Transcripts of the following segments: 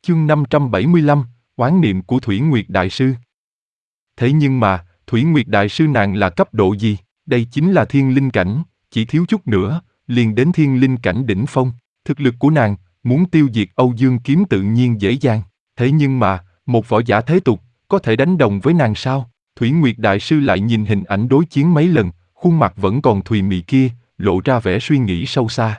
Chương 575, oán niệm của Thủy Nguyệt Đại Sư. Thế nhưng mà, Thủy Nguyệt Đại Sư nàng là cấp độ gì? Đây chính là thiên linh cảnh, chỉ thiếu chút nữa, liền đến thiên linh cảnh đỉnh phong. Thực lực của nàng, muốn tiêu diệt Âu Dương Kiếm tự nhiên dễ dàng. Thế nhưng mà, một võ giả thế tục, có thể đánh đồng với nàng sao? Thủy Nguyệt Đại Sư lại nhìn hình ảnh đối chiến mấy lần, khuôn mặt vẫn còn thùy mị kia, lộ ra vẻ suy nghĩ sâu xa.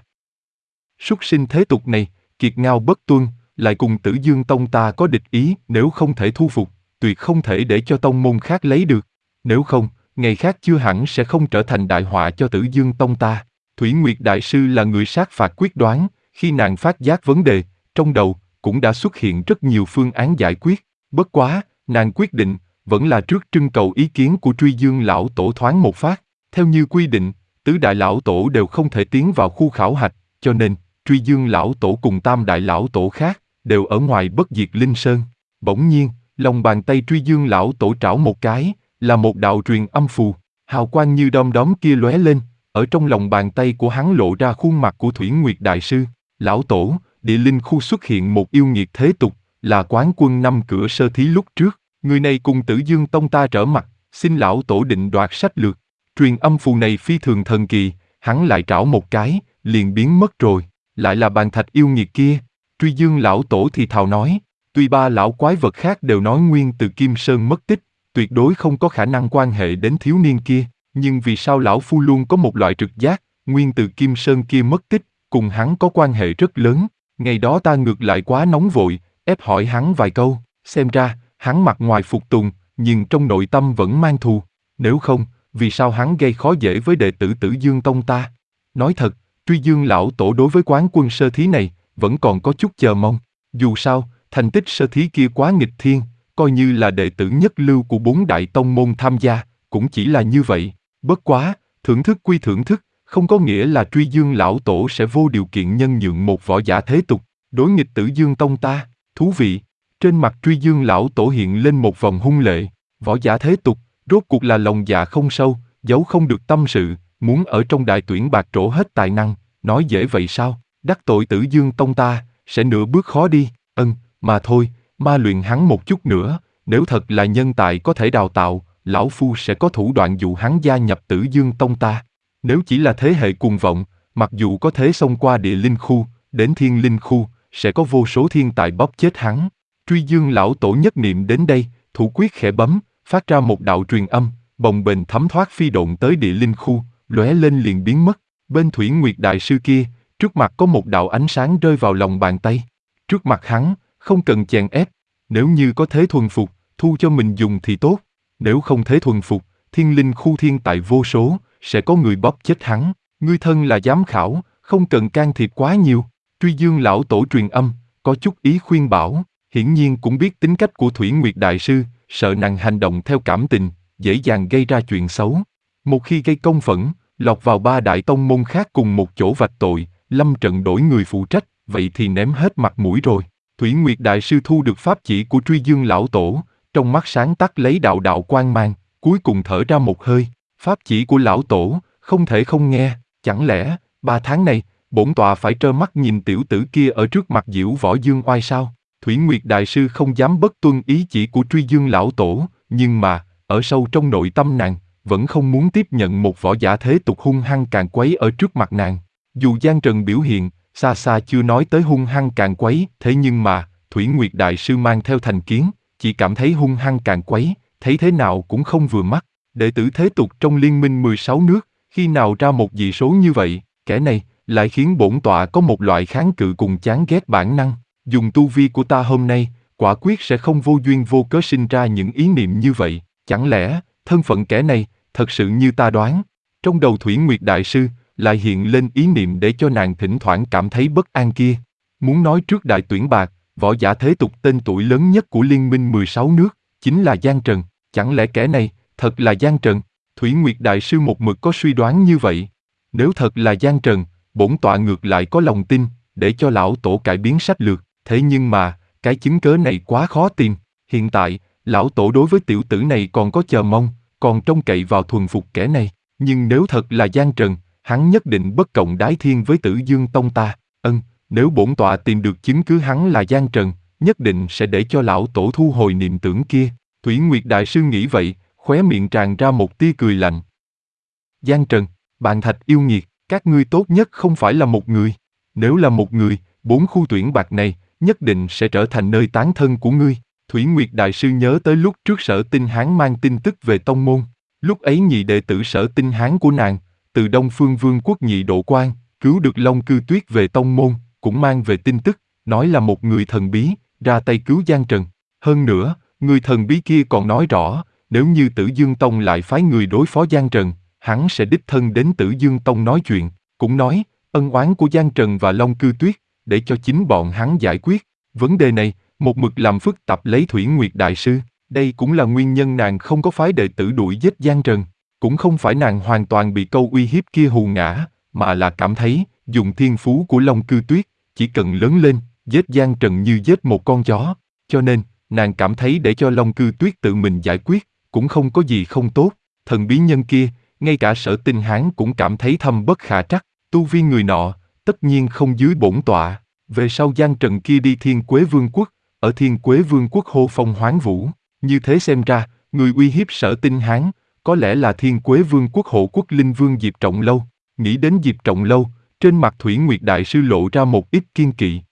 Súc sinh thế tục này, kiệt ngao bất tuân, lại cùng Tử Dương Tông ta có địch ý, nếu không thể thu phục, tuyệt không thể để cho tông môn khác lấy được. Nếu không, ngày khác chưa hẳn sẽ không trở thành đại họa cho Tử Dương Tông ta. Thủy Nguyệt Đại Sư là người sát phạt quyết đoán, khi nàng phát giác vấn đề, trong đầu cũng đã xuất hiện rất nhiều phương án giải quyết. Bất quá, nàng quyết định, vẫn là trước trưng cầu ý kiến của Truy Dương Lão Tổ thoáng một phát. Theo như quy định, tứ đại lão tổ đều không thể tiến vào khu khảo hạch, cho nên, Truy Dương Lão Tổ cùng tam đại lão tổ khác, đều ở ngoài Bất Diệt Linh Sơn. Bỗng nhiên, lòng bàn tay Truy Dương Lão Tổ trảo một cái, là một đạo truyền âm phù, hào quang như đom đóm kia lóe lên, ở trong lòng bàn tay của hắn lộ ra khuôn mặt của Thủy Nguyệt Đại Sư. Lão Tổ, địa linh khu xuất hiện một yêu nghiệt thế tục, là quán quân 5 cửa sơ thí lúc trước, người này cùng Tử Dương Tông ta trở mặt, xin Lão Tổ định đoạt sách lược. Truyền âm phù này phi thường thần kỳ, hắn lại trảo một cái, liền biến mất rồi, lại là bàn thạch yêu nghiệt kia. Truy Dương Lão Tổ thì thào nói, tuy ba lão quái vật khác đều nói nguyên từ Kim Sơn mất tích, tuyệt đối không có khả năng quan hệ đến thiếu niên kia, nhưng vì sao lão phu luôn có một loại trực giác, nguyên từ Kim Sơn kia mất tích, cùng hắn có quan hệ rất lớn. Ngày đó ta ngược lại quá nóng vội, ép hỏi hắn vài câu, xem ra, hắn mặt ngoài phục tùng, nhưng trong nội tâm vẫn mang thù. Nếu không, vì sao hắn gây khó dễ với đệ tử Tử Dương Tông ta? Nói thật, Truy Dương Lão Tổ đối với quán quân sơ thí này, vẫn còn có chút chờ mong. Dù sao, thành tích sơ thí kia quá nghịch thiên, coi như là đệ tử nhất lưu của 4 đại tông môn tham gia, cũng chỉ là như vậy. Bất quá, thưởng thức quy thưởng thức, không có nghĩa là Truy Dương Lão Tổ sẽ vô điều kiện nhân nhượng một võ giả thế tục, đối nghịch Tử Dương Tông ta. Thú vị. Trên mặt Truy Dương Lão Tổ hiện lên một vòng hung lệ. Võ giả thế tục, rốt cuộc là lòng dạ không sâu, giấu không được tâm sự, muốn ở trong đại tuyển bạc trổ hết tài năng, nói dễ vậy sao? Đắc tội Tử Dương Tông ta, sẽ nửa bước khó đi. Mà thôi, ma luyện hắn một chút nữa, nếu thật là nhân tài có thể đào tạo, lão phu sẽ có thủ đoạn dụ hắn gia nhập Tử Dương Tông ta. Nếu chỉ là thế hệ cuồng vọng, mặc dù có thể xông qua địa linh khu, đến thiên linh khu, sẽ có vô số thiên tài bóp chết hắn. Truy Dương Lão Tổ nhất niệm đến đây, thủ quyết khẽ bấm, phát ra một đạo truyền âm, bồng bềnh thấm thoát phi độn tới địa linh khu, lóe lên liền biến mất. Bên Thủy Nguyệt Đại Sư kia, trước mặt có một đạo ánh sáng rơi vào lòng bàn tay. Trước mặt hắn, không cần chèn ép, nếu như có thế thuần phục, thu cho mình dùng thì tốt. Nếu không thế thuần phục, thiên linh khu thiên tài vô số, sẽ có người bóp chết hắn. Ngươi thân là giám khảo, không cần can thiệp quá nhiều. Truy Dương Lão Tổ truyền âm, có chút ý khuyên bảo, hiển nhiên cũng biết tính cách của Thủy Nguyệt Đại Sư, sợ nàng hành động theo cảm tình, dễ dàng gây ra chuyện xấu. Một khi gây công phẫn, lọt vào 3 đại tông môn khác cùng một chỗ vạch tội, lâm trận đổi người phụ trách, vậy thì ném hết mặt mũi rồi. Thủy Nguyệt Đại Sư thu được pháp chỉ của Truy Dương Lão Tổ, trong mắt sáng tắt lấy đạo đạo quang mang, cuối cùng thở ra một hơi. Pháp chỉ của Lão Tổ, không thể không nghe, chẳng lẽ, 3 tháng này, bổn tọa phải trơ mắt nhìn tiểu tử kia ở trước mặt Diễu Võ Dương Oai sao? Thủy Nguyệt Đại Sư không dám bất tuân ý chỉ của Truy Dương Lão Tổ, nhưng mà, ở sâu trong nội tâm nàng, vẫn không muốn tiếp nhận một võ giả thế tục hung hăng càn quấy ở trước mặt nàng. Dù Giang Trần biểu hiện, xa xa chưa nói tới hung hăng càn quấy, thế nhưng mà, Thủy Nguyệt Đại Sư mang theo thành kiến, chỉ cảm thấy hung hăng càn quấy, thấy thế nào cũng không vừa mắt. Đệ tử thế tục trong liên minh 16 nước, khi nào ra một dị số như vậy, kẻ này, lại khiến bổn tọa có một loại kháng cự cùng chán ghét bản năng. Dùng tu vi của ta hôm nay, quả quyết sẽ không vô duyên vô cớ sinh ra những ý niệm như vậy. Chẳng lẽ, thân phận kẻ này, thật sự như ta đoán? Trong đầu Thủy Nguyệt Đại Sư, lại hiện lên ý niệm để cho nàng thỉnh thoảng cảm thấy bất an kia. Muốn nói trước đại tuyển bạc, võ giả thế tục tên tuổi lớn nhất của liên minh 16 nước, chính là Giang Trần. Chẳng lẽ kẻ này, thật là Giang Trần? Thủy Nguyệt Đại Sư một mực có suy đoán như vậy. Nếu thật là Giang Trần, bổn tọa ngược lại có lòng tin, để cho Lão Tổ cải biến sách lược. Thế nhưng mà, cái chứng cớ này quá khó tìm. Hiện tại, Lão Tổ đối với tiểu tử này còn có chờ mong, còn trông cậy vào thuần phục kẻ này. Nhưng nếu thật là Giang Trần, hắn nhất định bất cộng đái thiên với Tử Dương Tông ta. Nếu bổn tọa tìm được chứng cứ hắn là Giang Trần, nhất định sẽ để cho lão tổ thu hồi niệm tưởng kia. Thủy Nguyệt Đại Sư nghĩ vậy, khóe miệng tràn ra một tia cười lạnh. Giang Trần, bạn Thạch yêu nghiệt, các ngươi tốt nhất không phải là một người. Nếu là một người, 4 khu tuyển bạc này, nhất định sẽ trở thành nơi tán thân của ngươi. Thủy Nguyệt Đại Sư nhớ tới lúc trước Sở Tinh Hán mang tin tức về tông môn. Lúc ấy nhị đệ tử Sở Tinh Hán của nàng, từ Đông Phương Vương quốc nhị độ quan, cứu được Long Cư Tuyết về tông môn, cũng mang về tin tức, nói là một người thần bí, ra tay cứu Giang Trần. Hơn nữa, người thần bí kia còn nói rõ, nếu như Tử Dương Tông lại phái người đối phó Giang Trần, hắn sẽ đích thân đến Tử Dương Tông nói chuyện, cũng nói, ân oán của Giang Trần và Long Cư Tuyết, để cho chính bọn hắn giải quyết. Vấn đề này, một mực làm phức tạp lấy Thủy Nguyệt Đại Sư, đây cũng là nguyên nhân nàng không có phái đệ tử đuổi giết Giang Trần. Cũng không phải nàng hoàn toàn bị câu uy hiếp kia hù ngã, mà là cảm thấy, dùng thiên phú của Long Cư Tuyết, chỉ cần lớn lên, giết Giang Trần như giết một con chó. Cho nên, nàng cảm thấy để cho Long Cư Tuyết tự mình giải quyết, cũng không có gì không tốt. Thần bí nhân kia, ngay cả Sở Tinh Hán cũng cảm thấy thâm bất khả trắc, tu vi người nọ, tất nhiên không dưới bổn tọa. Về sau Giang Trần kia đi Thiên Quế Vương quốc, ở Thiên Quế Vương quốc hô phong hoán vũ, như thế xem ra, người uy hiếp Sở Tinh Hán, có lẽ là Thiên Quế Vương quốc hộ quốc linh vương Diệp Trọng Lâu. Nghĩ đến Diệp Trọng Lâu, trên mặt Thủy Nguyệt Đại Sư lộ ra một ít kiên kỵ.